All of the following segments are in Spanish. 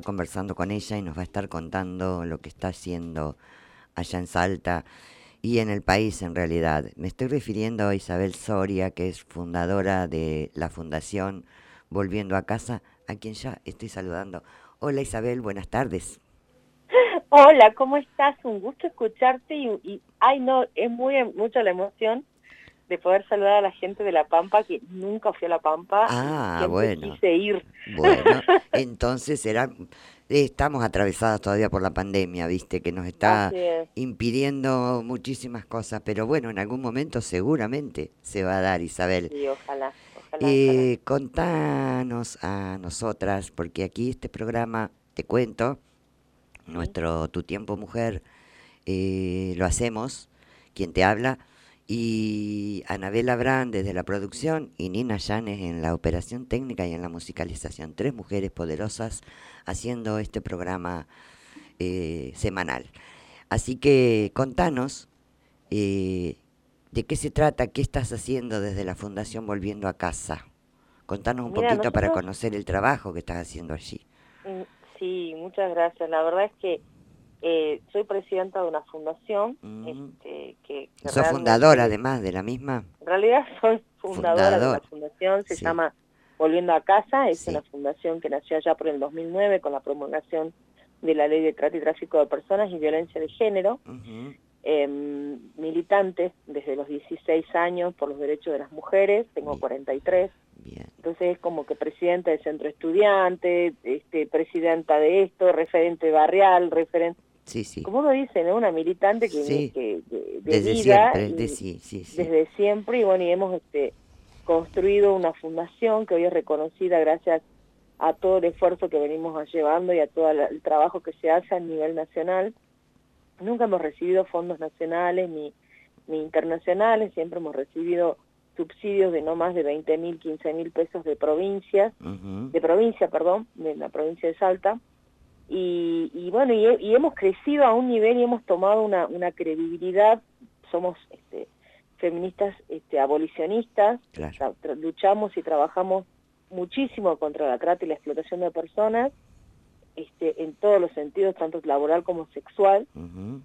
conversando con ella y nos va a estar contando lo que está haciendo allá en Salta y en el país en realidad. Me estoy refiriendo a Isabel Soria, que es fundadora de la Fundación Volviendo a Casa, a quien ya estoy saludando. Hola Isabel, buenas tardes. Hola, ¿cómo estás? Un gusto escucharte ay no, es mucha la emoción de poder saludar a la gente de La Pampa, que nunca fui a La Pampa y Ah, siempre bueno, quise ir. bueno, entonces estamos atravesadas todavía por la pandemia, viste, que nos está Así es, impidiendo muchísimas cosas, pero bueno, en algún momento seguramente se va a dar, Isabel. sí, ojalá, ojalá, ojalá. Contanos a nosotras, porque aquí este programa, te cuento, Sí, nuestro Tu Tiempo Mujer, lo hacemos, quien te habla, y Anabela Brand desde la producción y Nina Llanes en la operación técnica y en la musicalización. Tres mujeres poderosas haciendo este programa semanal. Así que contanos de qué se trata, qué estás haciendo desde la Fundación Volviendo a Casa. Contanos un mira, poquito para nosotros, conocer el trabajo que estás haciendo allí. mm, sí, muchas gracias. La verdad es que soy presidenta de una fundación, Mm. que Sos fundadora realmente, además de la misma. en realidad soy fundadora de una Fundador, fundación, se sí, llama Volviendo a Casa, es una sí. fundación que nació allá por el 2009 con la promulgación de la Ley de Trata y Tráfico de Personas y Violencia de Género, Ujú. militantes desde los 16 años por los derechos de las mujeres, tengo Bien, 43, bien. entonces es como que presidenta del centro estudiante, presidenta de esto, referente barrial, referente, Sí, sí. como uno dice, ¿no? Una militante Sí, de desde vida siempre, y sí, sí, sí. desde siempre, y bueno, y hemos construido una fundación que hoy es reconocida gracias a todo el esfuerzo que venimos llevando y a todo el trabajo que se hace a nivel nacional. Nunca hemos recibido fondos nacionales ni internacionales, siempre hemos recibido subsidios de no más de 20.000, 15.000 pesos Ujú. de provincia, perdón, de la provincia de Salta, y bueno, y hemos crecido a un nivel y hemos tomado una credibilidad, somos feministas abolicionistas, Claro. luchamos y trabajamos muchísimo contra la trata y la explotación de personas, en todos los sentidos, tanto laboral como sexual, Ujú.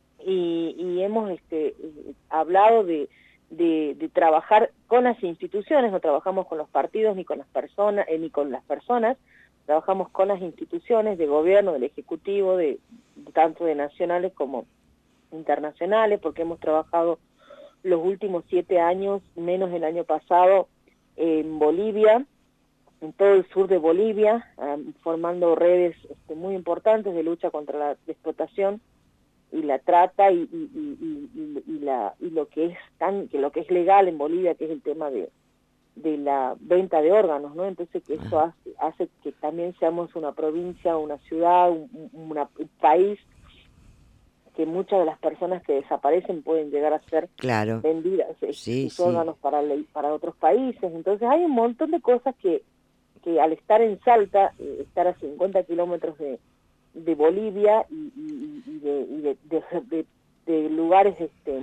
y hemos hablado de trabajar con las instituciones, no trabajamos con los partidos ni con las personas, trabajamos con las instituciones de gobierno, del ejecutivo, tanto de nacionales como internacionales, porque hemos trabajado los últimos 7 años, menos el año pasado, en Bolivia, en todo el sur de Bolivia, formando redes muy importantes de lucha contra la explotación y la trata y lo que es lo que es legal en Bolivia, que es el tema de la venta de órganos, ¿no? Entonces que eso Ah, hace que también seamos una provincia, una ciudad, un país, que muchas de las personas que desaparecen pueden llegar a ser claro. vendidas Sí, sus sí. órganos para otros países. Entonces hay un montón de cosas que al estar en Salta, estar a 50 kilómetros de Bolivia de lugares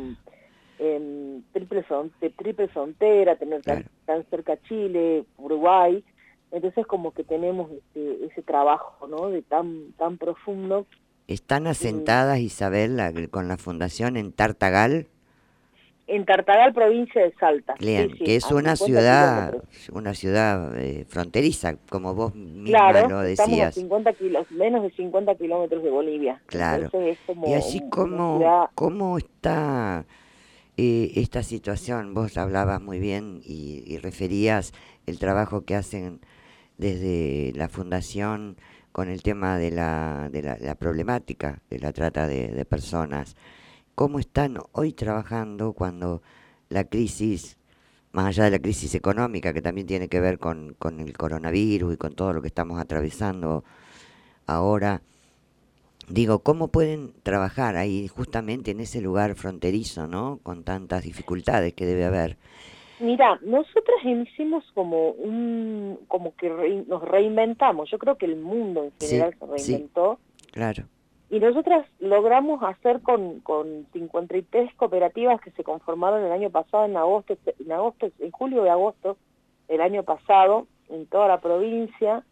de triple frontera, tener Claro. tan cerca Chile, Uruguay, entonces como que tenemos ese trabajo, ¿no? De tan profundo. ¿Están Y asentadas, Isabel, con la fundación en Tartagal? en Tartagal, provincia de Salta, sí, Lean, que sí, es a 50 kilómetros. una ciudad fronteriza, como vos misma Claro, lo estamos a decías. 50 kilos, menos de 50 kilómetros de Bolivia, Claro. entonces es Y como allí, una ciudad. cómo está esta situación? Vos hablabas muy bien y referías el trabajo que hacen desde la fundación con el tema de la problemática de la trata de personas. ¿Cómo están hoy trabajando cuando la crisis, más allá de la crisis económica, que también tiene que ver con el coronavirus y con todo lo que estamos atravesando ahora, digo, ¿cómo pueden trabajar ahí justamente en ese lugar fronterizo, ¿no? Con tantas dificultades que debe haber. Mira, nosotros hicimos como que nos reinventamos. Yo creo que el mundo en Sí, general se sí, reinventó claro. y nosotras logramos hacer con 53 cooperativas que se conformaron el año pasado en julio y agosto del año pasado en toda la provincia.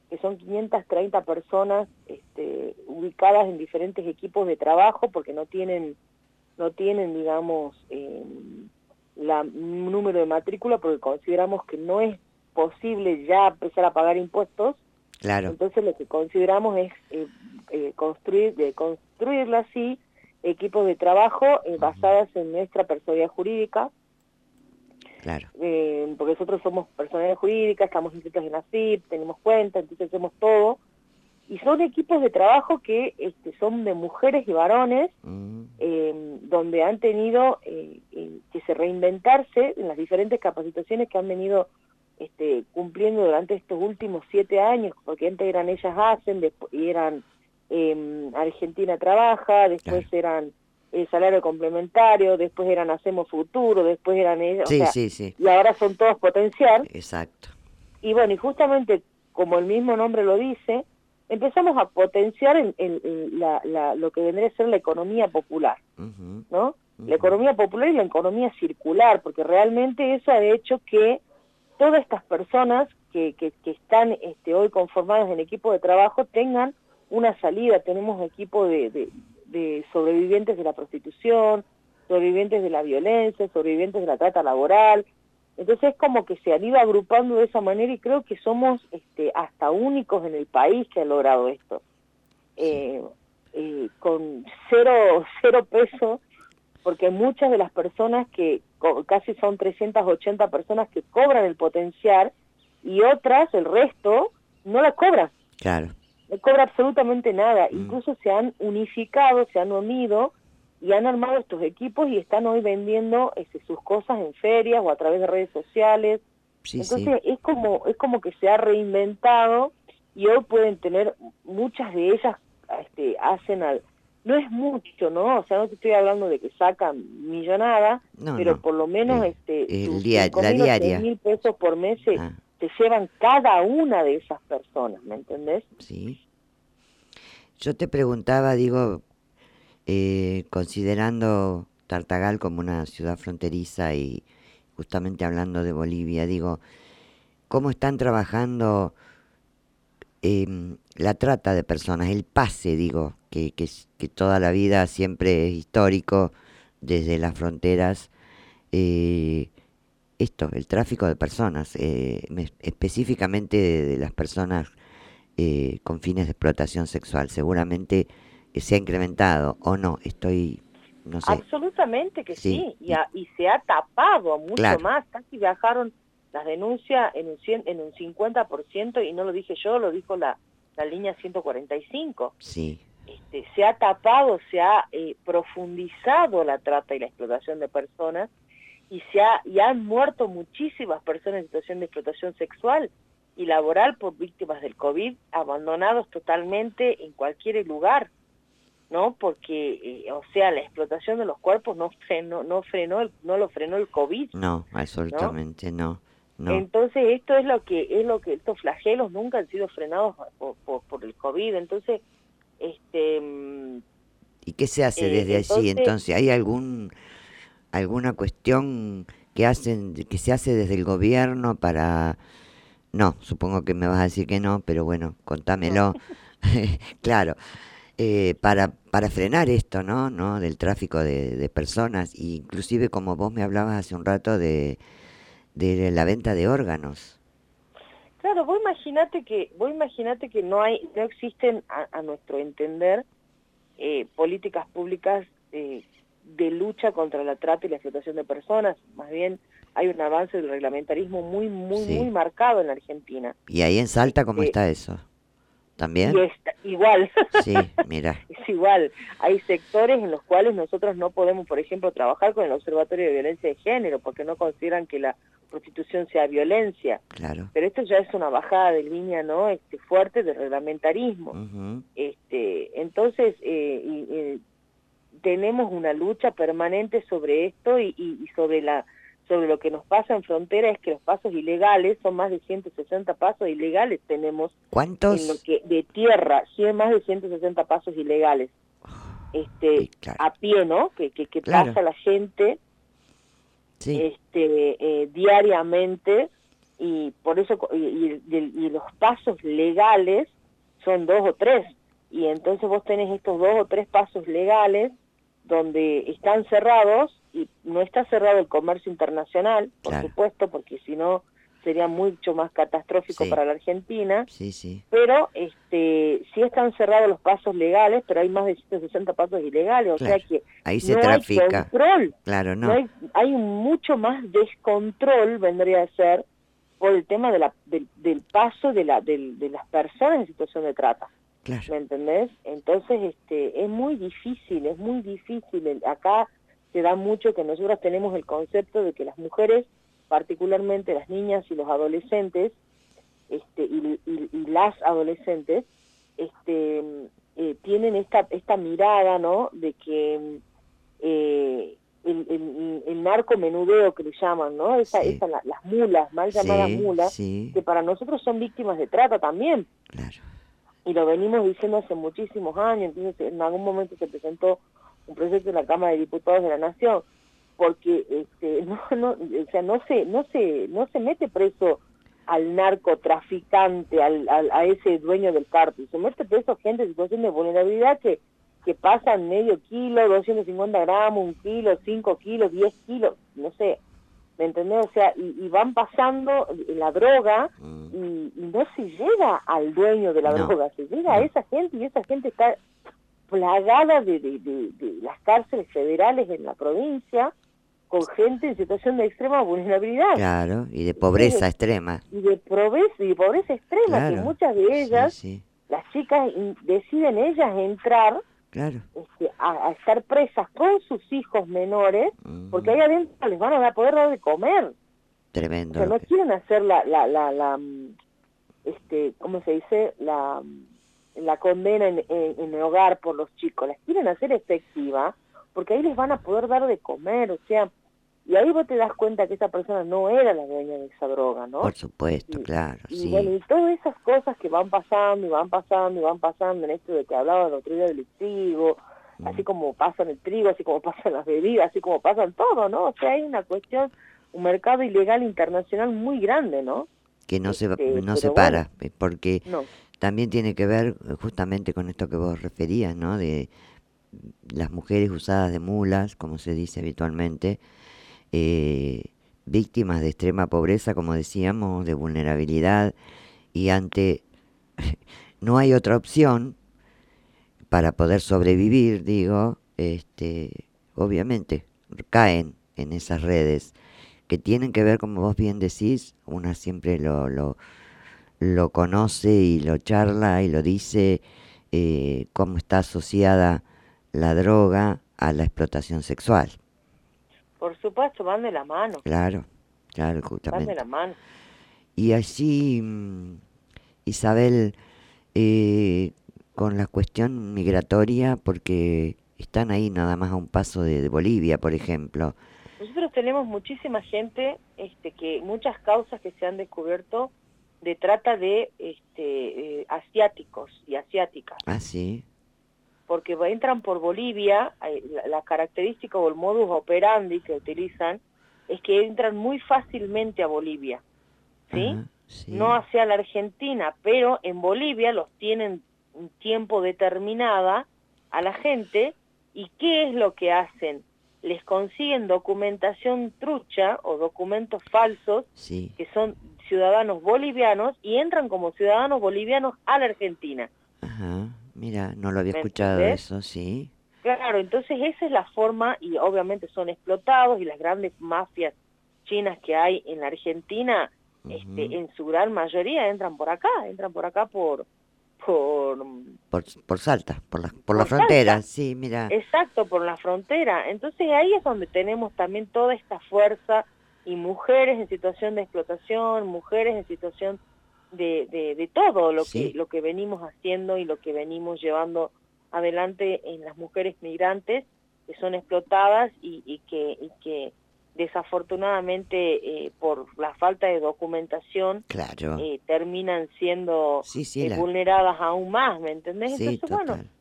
que son 530 personas ubicadas en diferentes equipos de trabajo, porque no tienen digamos, número de matrícula, porque consideramos que no es posible ya empezar a pagar impuestos. Claro. Entonces lo que consideramos es construirlo así, equipos de trabajo basadas en nuestra personalidad jurídica. Claro. Porque nosotros somos personalidad jurídica, estamos inscritos en AFIP, tenemos cuenta, entonces hacemos todo. Y son equipos de trabajo que son de mujeres y varones, donde han tenido que se reinventarse en las diferentes capacitaciones que han venido cumpliendo durante estos últimos 7 años, porque antes eran Ellas Hacen, y eran Argentina Trabaja, después eran Salario Complementario, después eran Hacemos Futuro, después eran ellos, sí. Y ahora son todos Potenciar. Exacto. Y bueno, y justamente como el mismo nombre lo dice, empezamos a potenciar lo que vendría a ser la economía popular, ¿no? La economía popular y la economía circular, porque realmente eso ha hecho que todas estas personas que están hoy conformadas en equipo de trabajo tengan una salida. Tenemos equipo de sobrevivientes de la prostitución, sobrevivientes de la violencia, sobrevivientes de la trata laboral. Entonces es como que se han ido agrupando de esa manera y creo que somos hasta únicos en el país que han logrado esto. Con cero peso, porque muchas de las personas casi son 380 personas que cobran el Potenciar y otras, el resto, no la cobran. Claro. No cobra absolutamente nada. Incluso se han unificado, se han unido y han armado estos equipos y están hoy vendiendo sus cosas en ferias o a través de redes sociales. Entonces es como que se ha reinventado y hoy pueden tener, muchas de ellas hacen no es mucho, ¿no? O sea, no te estoy hablando de que sacan millonada, pero por lo menos la diaria. 6.000 pesos por mes se llevan cada una de esas personas, ¿me entendés? Sí. Yo te preguntaba, digo, considerando Tartagal como una ciudad fronteriza y justamente hablando de Bolivia, digo, ¿cómo están trabajando la trata de personas, el pase, digo, que toda la vida siempre es histórico desde las fronteras, el tráfico de personas, específicamente de las personas con fines de explotación sexual? Seguramente se ha incrementado, o no, no sé. Absolutamente que sí. Y se ha tapado mucho más, casi bajaron las denuncias en un 50%, y no lo dije yo, lo dijo la línea 145. Sí. Se ha tapado, se ha profundizado la trata y la explotación de personas, y han muerto muchísimas personas en situación de explotación sexual y laboral por víctimas del COVID, abandonados totalmente en cualquier lugar, ¿no? Porque, la explotación de los cuerpos no lo frenó el COVID. No, absolutamente no. Entonces esto es lo que estos flagelos nunca han sido frenados por el COVID. Entonces, ¿y qué se hace desde allí? Entonces, ¿hay alguna cuestión que se hace desde el gobierno para... No, supongo que me vas a decir que no, pero bueno, contámelo. Claro, para frenar esto, ¿no? Del tráfico de personas, e inclusive como vos me hablabas hace un rato de la venta de órganos. Claro, vos imaginate que no existen, a nuestro entender, políticas públicas de lucha contra la trata y la explotación de personas. Más bien hay un avance del reglamentarismo muy marcado en la Argentina. ¿Y ahí en Salta cómo está eso? ¿También? Y está igual. Sí, mira. Es igual. Hay sectores en los cuales nosotros no podemos, por ejemplo, trabajar con el Observatorio de Violencia de Género, porque no consideran que la prostitución sea violencia. Claro. Pero esto ya es una bajada de línea, ¿no? Fuerte de reglamentarismo. Entonces, tenemos una lucha permanente sobre esto y sobre lo que nos pasa en frontera. Es que los pasos ilegales, son más de 160 pasos ilegales tenemos. ¿Cuántos? En lo que de tierra, sí, más de 160 pasos ilegales. Claro. A pie, ¿no? Que Claro. pasa la gente sí. Diariamente y por eso y los pasos legales son 2 o 3, y entonces vos tenés estos 2 o 3 pasos legales donde están cerrados, y no está cerrado el comercio internacional, por Claro. supuesto, porque si no sería mucho más catastrófico Sí. para la Argentina, Sí, sí. pero sí están cerrados los pasos legales, pero hay más de 160 pasos ilegales, o sea Claro. que Ahí se no hay trafica. control, Claro, no no. hay mucho más descontrol, vendría a ser, por el tema del paso de las personas en situación de trata. Claro. ¿Me entendés? Entonces, es muy difícil, acá se da mucho que nosotros tenemos el concepto de que las mujeres, particularmente las niñas y los adolescentes, y las adolescentes, tienen esta mirada, ¿no?, de que el narcomenudeo que le llaman, ¿no?, Sí. las mulas, mal llamadas Sí, mulas, sí. que para nosotros son víctimas de trata también, Claro. y lo venimos diciendo hace muchísimos años. Entonces en algún momento se presentó un proyecto en la Cámara de Diputados de la Nación, porque no se mete preso al narcotraficante, a ese dueño del cártel, se mete preso gente en situación de vulnerabilidad que pasan medio kilo, 250 gramos, 1 kilo, 5 kilos, 10 kilos, no sé, ¿me entendés? O sea, y van pasando la droga, y no se llega al dueño de la No, droga, se llega a no. esa gente, y esa gente está plagada de las cárceles federales en la provincia, con gente en situación de extrema vulnerabilidad. Claro, y de Entonces, pobreza extrema. y de pobreza extrema, que Claro. muchas de Sí, ellas, sí. las chicas deciden ellas entrar Claro. a estar presas con sus hijos menores, porque Ujú. ahí adentro les van a poder dar de comer. O Tremendo sea, lo no que... quieren hacer ¿cómo se dice? La condena en el hogar por los chicos, las quieren hacer efectiva, porque ahí les van a poder dar de comer, o sea, y ahí vos te das cuenta que esa persona no era la dueña de esa droga, Por ¿no? supuesto, Y, claro, y bueno, sí. y todas esas cosas que van pasando, y van pasando, y van pasando, en esto de que hablaba el otro día del trigo, así Mm. como pasa en el trigo, así como pasan las bebidas, así como pasan todo, ¿no? O sea, hay una cuestión, un mercado ilegal internacional muy grande, ¿no? Que no se Pero bueno, para, porque no. también tiene que ver justamente con esto que vos referías, ¿no? De las mujeres usadas de mulas, como se dice habitualmente, eh, víctimas de extrema pobreza, como decíamos, de vulnerabilidad, y ante no hay otra opción para poder sobrevivir, digo, obviamente caen en esas redes que tienen que ver, como vos bien decís, una siempre lo conoce y lo charla y lo dice, cómo está asociada la droga a la explotación sexual. Por supuesto, van de la mano, Claro, claro, van de la justamente. mano. Y allí, Isabel, eh, con la cuestión migratoria, porque están ahí nada más a un paso de Bolivia, por ejemplo. Nosotros tenemos muchísima gente, muchas causas que se han descubierto de trata de asiáticos y asiáticas, Ah, sí. porque entran por Bolivia, la característica o el modus operandi que utilizan es que entran muy fácilmente a Bolivia, ¿sí? Ajá, No sí. hacia la Argentina, pero en Bolivia los tienen un tiempo determinada a la gente. ¿Y qué es lo que hacen? Les consiguen documentación trucha o documentos falsos Sí. que son ciudadanos bolivianos y entran como ciudadanos bolivianos a la Argentina, Ajá. Mira, no lo había ¿me escuchado entendés? eso, sí. Claro, entonces esa es la forma, y obviamente son explotados, y las grandes mafias chinas que hay en la Argentina, Ujú. en su gran mayoría entran por acá por, Por Salta, por la por frontera, Salta, sí, mira. exacto, por la frontera. Entonces ahí es donde tenemos también toda esta fuerza, y mujeres en situación de explotación, mujeres en situación de todo Sí, lo que venimos haciendo y lo que venimos llevando adelante en las mujeres migrantes que son explotadas, y que desafortunadamente, por la falta de documentación, claro. terminan siendo Sí, sí, vulneradas aún más, ¿me entendés? sí, Entonces, bueno, total.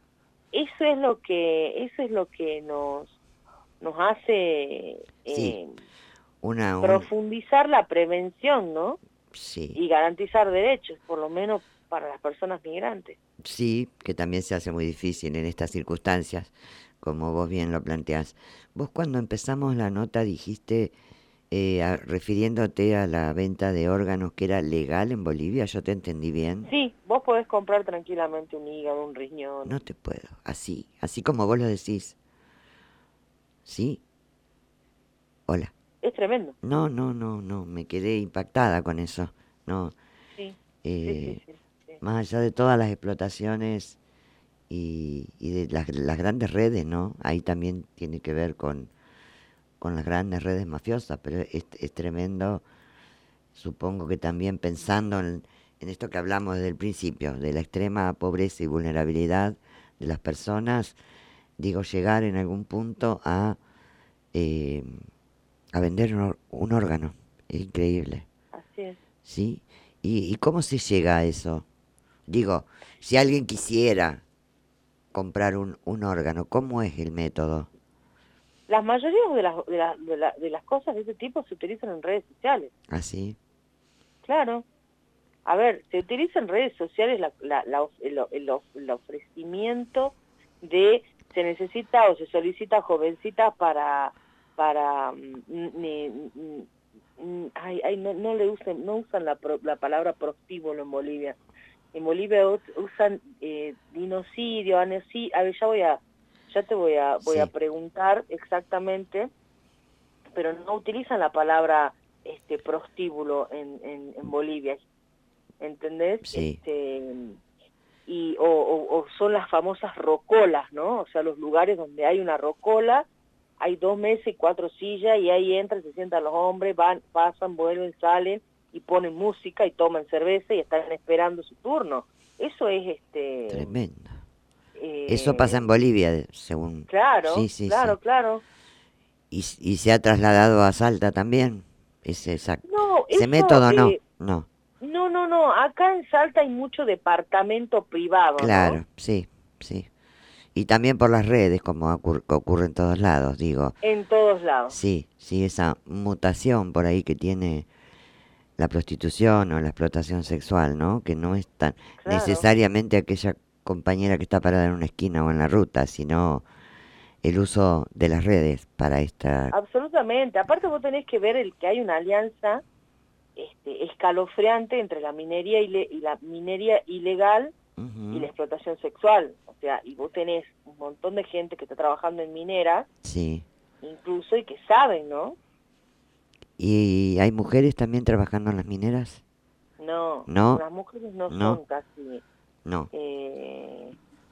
eso es lo que nos hace Sí, un, profundizar la prevención, ¿no? sí, y garantizar derechos, por lo menos para las personas migrantes. sí, que también se hace muy difícil en estas circunstancias, como vos bien lo planteás. Vos cuando empezamos la nota dijiste, refiriéndote a la venta de órganos que era legal en Bolivia, ¿yo te entendí bien? Sí, vos podés comprar tranquilamente un hígado, un riñón. No te puedo, así, así como vos lo decís. ¿Sí? Hola. Es tremendo. No, no, no, no, me quedé impactada con eso. No, Sí, sí, sí, eh, sí, sí. más allá de todas las explotaciones y de las grandes redes, ¿no? Ahí también tiene que ver con las grandes redes mafiosas, pero es tremendo, supongo que también pensando en esto que hablamos desde el principio, de la extrema pobreza y vulnerabilidad de las personas, digo, llegar en algún punto eh, a vender un órgano. Es increíble, Así es. ¿sí? ¿Y cómo se llega a eso? Digo, si alguien quisiera comprar un órgano, ¿cómo es el método? Las mayorías de las cosas de este tipo se utilizan en redes sociales. ¿Así? Claro. A ver, se utiliza en redes sociales el ofrecimiento de se necesita o se solicita jovencita para no le usen no usan la palabra prostíbulo en Bolivia. En Bolivia usan dinocidio, anesi, a ver, ya te voy a Sí, preguntar exactamente, pero no utilizan la palabra prostíbulo en Bolivia. ¿Entendés? sí, O son las famosas rocolas, ¿no? O sea, los lugares donde hay una rocola, hay 2 mesas y 4 sillas, y ahí entran, se sientan los hombres, van, pasan, vuelven, salen, y ponen música, y toman cerveza, y están esperando su turno. Eso es, tremendo. Eso pasa eh, en Bolivia, según... Sí, claro, sí, sí. claro, claro. Y se ha trasladado a Salta también. No, Ese eso, método no, no. no, acá en Salta hay mucho departamento privado, ¿no? Claro, sí, sí. Y también por las redes, como ocurre en todos lados, digo. En todos lados. Sí, sí, esa mutación por ahí que tiene la prostitución o la explotación sexual, ¿no? Que no es tan Claro. necesariamente aquella compañera que está parada en una esquina o en la ruta, sino el uso de las redes para esta... Absolutamente. Aparte vos tenés que ver que hay una alianza escalofriante entre la minería y la minería ilegal y la Ujú, explotación sexual. O sea, y vos tenés un montón de gente que está trabajando en mineras, sí. incluso, y que saben, ¿no? ¿Y hay mujeres también trabajando en las mineras? No, No, las mujeres no no, son casi no. eh,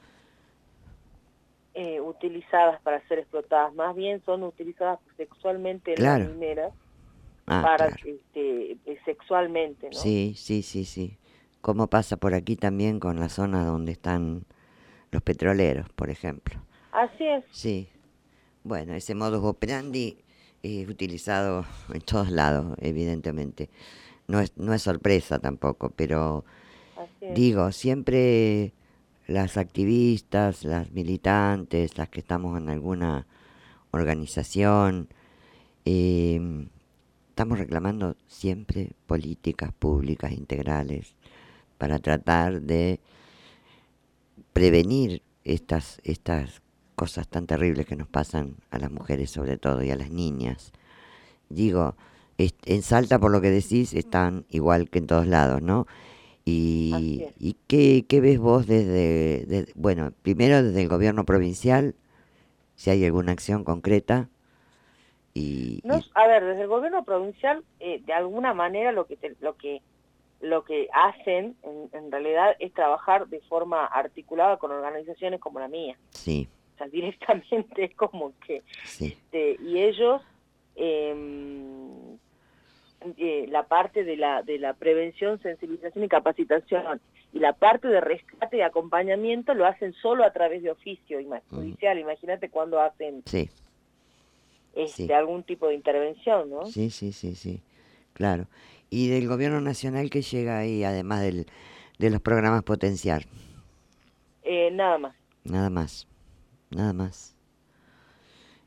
utilizadas para ser explotadas, más bien son utilizadas sexualmente en las Claro. mineras Ah, para claro. sexualmente, ¿no? Sí, sí, sí, sí. Como pasa por aquí también con la zona donde están los petroleros, por ejemplo. Así es, Sí. Bueno, ese modus operandi es utilizado en todos lados, evidentemente. No es sorpresa tampoco, pero así es. digo, siempre las activistas, las militantes, las que estamos en alguna organización, eh, estamos reclamando siempre políticas públicas integrales para tratar de prevenir estas cosas tan terribles que nos pasan a las mujeres sobre todo y a las niñas. Digo, en Salta por lo que decís están igual que en todos lados, ¿no? Así ¿Y, es. y qué ves vos bueno, primero desde el gobierno provincial, si hay alguna acción concreta No, y a ver, desde el gobierno provincial, de alguna manera lo que hacen en realidad es trabajar de forma articulada con organizaciones como la mía. sí, O sea, directamente es como que, sí, y ellos, eh, la parte de la prevención, sensibilización y capacitación, y la parte de rescate y acompañamiento lo hacen solo a través de oficio mm, judicial. Imagínate cuando hacen sí, sí, algún tipo de intervención, ¿no? sí, sí, sí, sí, claro. Y del gobierno nacional que llega ahí, además de los programas potenciar, Nada más. nada más, nada más.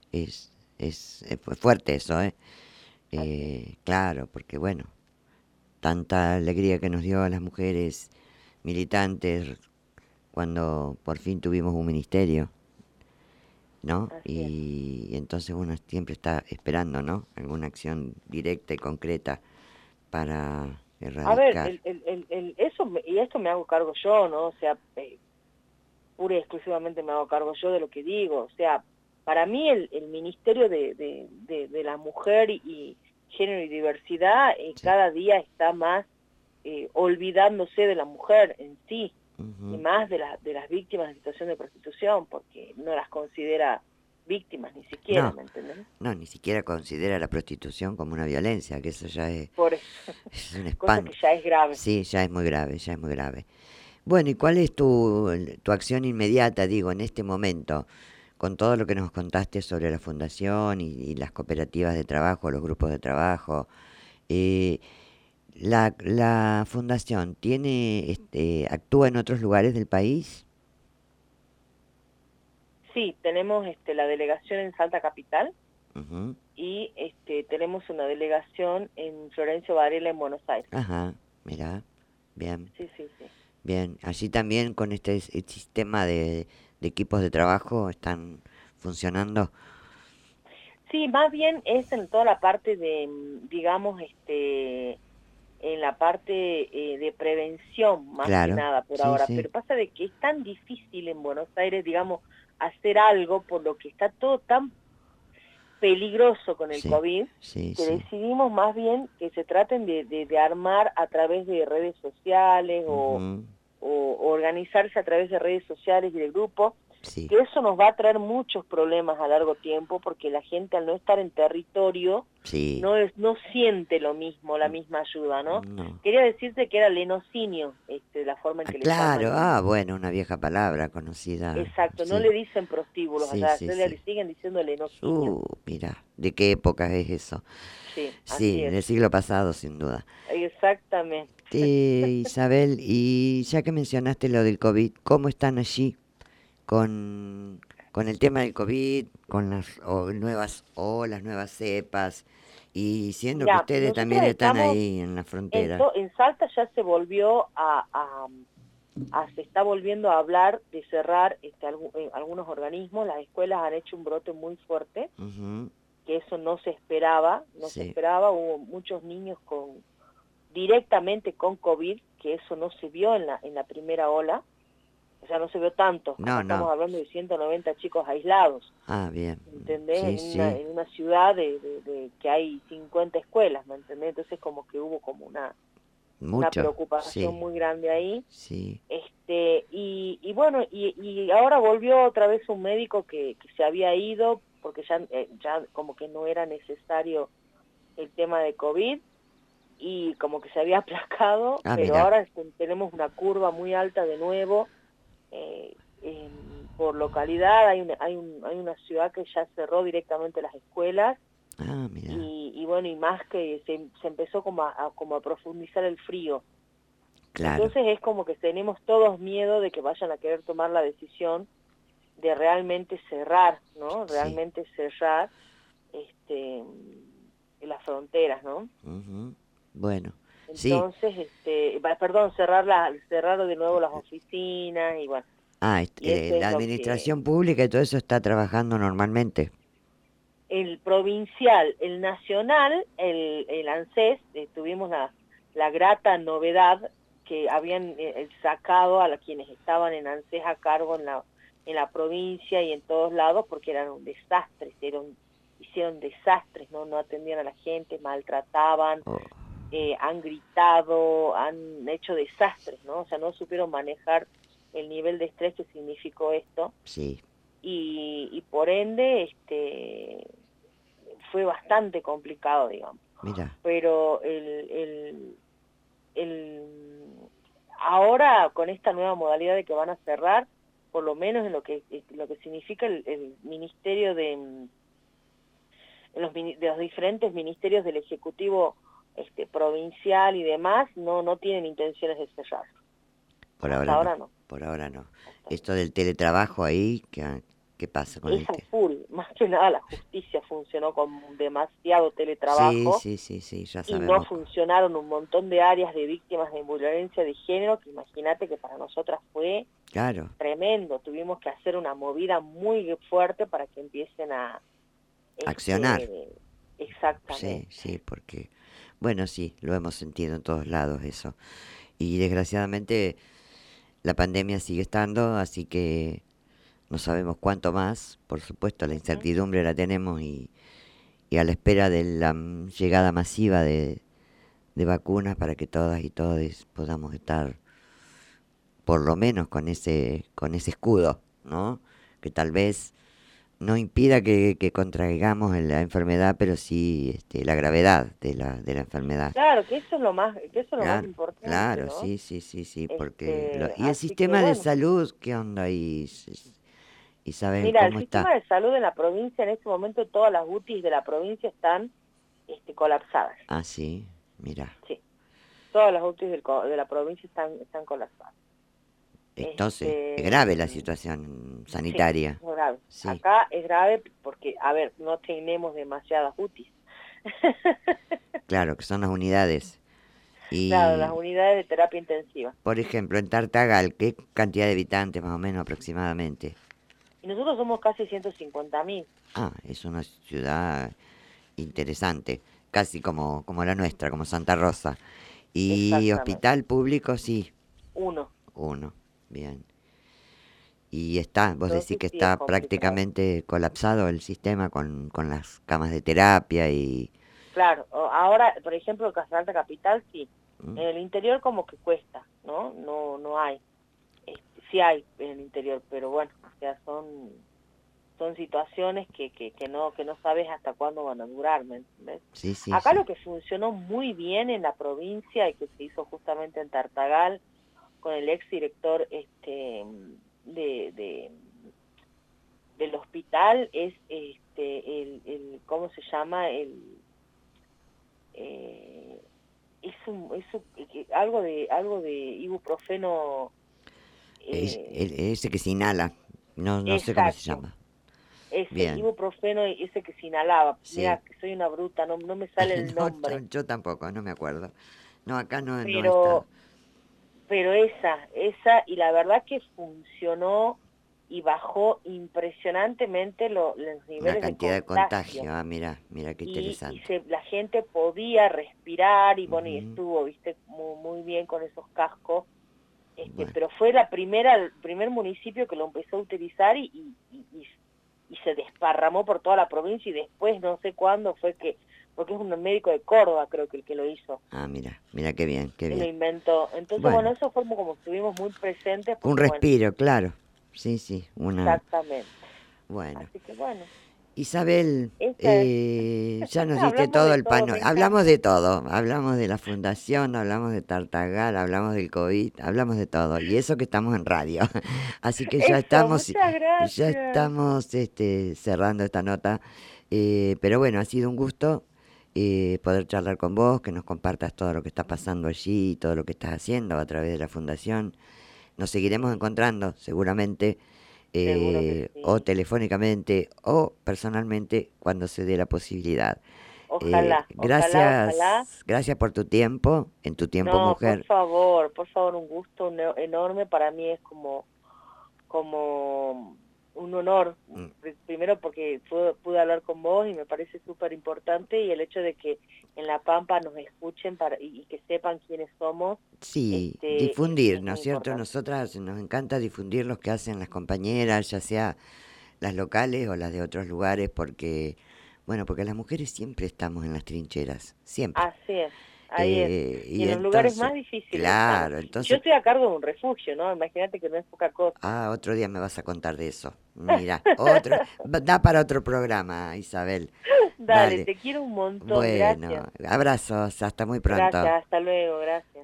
Es fuerte eso, ¿eh? Así es. Claro, porque bueno, tanta alegría que nos dio a las mujeres militantes cuando por fin tuvimos un ministerio, ¿no? Así es. Y entonces uno siempre está esperando, ¿no? Alguna acción directa y concreta para A ver, erradicar. y esto me hago cargo yo, ¿no? O sea, pura y exclusivamente me hago cargo yo de lo que digo. O sea, para mí el Ministerio de la Mujer y Género y Diversidad Sí. cada día está más olvidándose de la mujer en sí, y Ujú. más de las víctimas de situación de prostitución, porque no las considera víctimas ni siquiera, No, ¿me entendés? no, ni siquiera considera la prostitución como una violencia, que eso ya Por eso, es un cosa que espanto. ya es grave. Sí, ya es muy grave, ya es muy grave. Bueno, ¿y cuál es tu acción inmediata, digo, en este momento, con todo lo que nos contaste sobre la fundación y las cooperativas de trabajo, los grupos de trabajo? eh, la fundación actúa en otros lugares del país. Sí, tenemos la delegación en Salta Capital, Ujú. y tenemos una delegación en Florencio Varela en Buenos Aires. Ajá, mira, bien, Sí, sí, sí. bien. Allí también con este sistema de equipos de trabajo están funcionando. Sí, más bien es en toda la parte de, digamos, en la parte de prevención, más que Claro, nada por sí, ahora. sí, Pero pasa de que es tan difícil en Buenos Aires, digamos, hacer algo, por lo que está todo tan peligroso con el sí, COVID, sí, que sí. decidimos más bien que se traten de armar a través de redes sociales, Ujú. o organizarse a través de redes sociales y de grupos, Sí, que eso nos va a traer muchos problemas a largo tiempo, porque la gente, al no estar en territorio, sí. no siente lo mismo, la misma ayuda, ¿no? No. Quería decirte que era lenocinio, la forma en Ah, que le claro. llaman. Ah, bueno, una vieja palabra conocida. Exacto, no Sí, le dicen prostíbulos sí, allá, sí, le sí. siguen diciendo lenocinio. Mira, ¿de qué época es eso? Sí, Sí, así es. del siglo pasado, sin duda. Exactamente. Isabel, y ya que mencionaste lo del COVID, ¿cómo están allí con el tema del COVID, con las nuevas olas, nuevas cepas, y siendo que Mira, ustedes nosotros también están estamos ahí en la frontera? en Salta, ya se volvió se está volviendo a hablar de cerrar algunos organismos. Las escuelas han hecho un brote muy fuerte, Ujú. que eso no se esperaba, Sí. hubo muchos niños directamente con COVID, que eso no se vio en la primera ola, o sea, no se vio tanto. Acá No, estamos no. hablando de 190 chicos aislados, Ah, bien. ¿entendés? Sí, sí. En una ciudad de que hay 50 escuelas, ¿me entendés? Entonces como que hubo como una Mucho. preocupación Sí, muy grande ahí. sí. Y bueno, y ahora volvió otra vez un médico que se había ido, porque ya como que no era necesario el tema de COVID, y como que se había aplacado, Ah, pero mira. ahora tenemos una curva muy alta de nuevo. Por localidad hay una ciudad que ya cerró directamente las escuelas, Ah, mira. y bueno, y más que se empezó como a profundizar el frío. Claro. Entonces es como que tenemos todos miedo de que vayan a querer tomar la decisión de realmente cerrar, ¿no? Sí. Realmente cerrar este, las fronteras, ¿no? Ujú. Bueno. Sí. Entonces, perdón, cerrar de nuevo las oficinas, y bueno, Ah, y eso es la lo que administración pública y todo eso está trabajando normalmente. el provincial, el nacional, el ANSES, tuvimos la grata novedad que habían sacado a quienes estaban en ANSES a cargo en la provincia y en todos lados, porque eran un desastre, hicieron desastres, no atendían a la gente, maltrataban, Oh, han gritado, han hecho desastres, ¿no? O sea, no supieron manejar el nivel de estrés que significó esto, sí. y por ende fue bastante complicado, digamos. Mira. Pero ahora, con esta nueva modalidad de que van a cerrar, por lo menos en lo que significa el ministerio de los diferentes ministerios del Ejecutivo provincial y demás, no tienen intenciones de cerrar. Por Hasta ahora no. ahora no. Por ahora no. Hasta ahora Esto no. del teletrabajo ahí, ¿qué pasa con Es el a full, más que nada la justicia funcionó con demasiado teletrabajo. Sí, ya y sabemos. no funcionaron un montón de áreas de víctimas de violencia de género, que imagínate que para nosotras fue Claro, tremendo. Tuvimos que hacer una movida muy fuerte para que empiecen a... accionar. Exactamente. Sí, porque, bueno, sí, lo hemos sentido en todos lados eso. Y desgraciadamente la pandemia sigue estando, así que no sabemos cuánto más. Por supuesto, la Ujú. incertidumbre la tenemos y a la espera de la llegada masiva de vacunas para que todas y todos podamos estar por lo menos con ese escudo, ¿no? Que tal vez no impida que contraigamos la enfermedad, pero sí la gravedad de la enfermedad. Claro, que eso es lo más Claro, importante, claro, ¿no? sí, porque y el Así que sistema de bueno. salud, ¿qué onda ahí? Isabel, Mira, el ¿cómo está? sistema de salud en la provincia, en este momento todas las UTIs de la provincia están colapsadas. Ah, sí, mira. Sí, todas las UTIs de la provincia están colapsadas. Entonces, es grave la Mm, situación sí, sanitaria. es grave. Sí, Acá es grave porque, a ver, no tenemos demasiadas UTIs. claro, que son las unidades. Claro, las Y, unidades de terapia intensiva. por ejemplo, en Tartagal, ¿qué cantidad de habitantes más o menos aproximadamente? Y nosotros somos casi 150.000. Ah, es una ciudad interesante, casi como la nuestra, como Santa Rosa. Y Exactamente. hospital público, sí, Uno. uno. Bien. Y está, vos decís Entonces que sí es está complicado. prácticamente colapsado el sistema con las camas de terapia y... Claro, ahora, por ejemplo, Alta Capital sí. ¿Mm? En el interior como que cuesta, ¿no? No hay. Sí hay en el interior, pero bueno, o sea, son situaciones que no sabes hasta cuándo van a durar, ¿me entendés? Sí, sí, Acá sí. lo que funcionó muy bien en la provincia y que se hizo justamente en Tartagal con el ex director de, de- del hospital es ¿cómo se llama? Eh, algo de ibuprofeno. Ese que se inhala, no sé cómo se Exacto. llama. Ese Bien, ibuprofeno, ese que se inhalaba. sí. Mira, que soy una bruta, no me sale el No, nombre. yo tampoco, no me acuerdo. No, acá no está. Pero, pero esa, y la verdad que funcionó y bajó impresionantemente los La niveles de cantidad de contagio. contagio, ah, mira qué Y interesante. la gente podía respirar y bueno, y Ujú. estuvo, viste, muy bien con esos cascos. Bueno, Pero fue el primer municipio que lo empezó a utilizar y se desparramó por toda la provincia y después no sé cuándo fue porque es un médico de Córdoba creo que el que lo hizo, ah, mira qué bien, qué él lo bien. inventó. Entonces, bueno, Bueno, eso fue como estuvimos muy presentes un porque, bueno, respiro, claro. Sí, una... exactamente. Bueno. Así que, bueno, Isabel, esa es. ya nos diste Hablamos todo de el todo, pano. me Hablamos encanta. de todo. Hablamos de la fundación, hablamos de Tartagal, hablamos del COVID, hablamos de todo. Y eso que estamos en radio. Así que Eso, muchas ya gracias. estamos cerrando esta nota. Pero bueno, ha sido un gusto poder charlar con vos, que nos compartas todo lo que está pasando allí, todo lo que estás haciendo a través de la fundación. Nos seguiremos encontrando seguramente Seguro que o sí. telefónicamente o personalmente cuando se dé la posibilidad. Ojalá, ojalá, ojalá. Gracias por tu tiempo, en tu tiempo No, mujer. por favor, un gusto enorme para mí es como un honor, Mm, primero porque pude hablar con vos y me parece súper importante y el hecho de que en La Pampa nos escuchen y que sepan quiénes somos, sí, es difundir, ¿no es muy cierto? importante. Nosotras nos encanta difundir lo que hacen las compañeras, ya sea las locales o las de otros lugares, porque, bueno, porque las mujeres siempre estamos en las trincheras, siempre. Así es, ahí es. Y Y en los lugares entonces, más difíciles estamos. claro, Y yo entonces estoy a cargo de un refugio, ¿no? Imagínate que no es poca cosa. ah, otro día me vas a contar de eso. Mira, otro, da para otro programa, Isabel. Dale, Dale. te quiero un montón, Bueno, gracias. abrazos, hasta muy pronto. Gracias, hasta luego, gracias.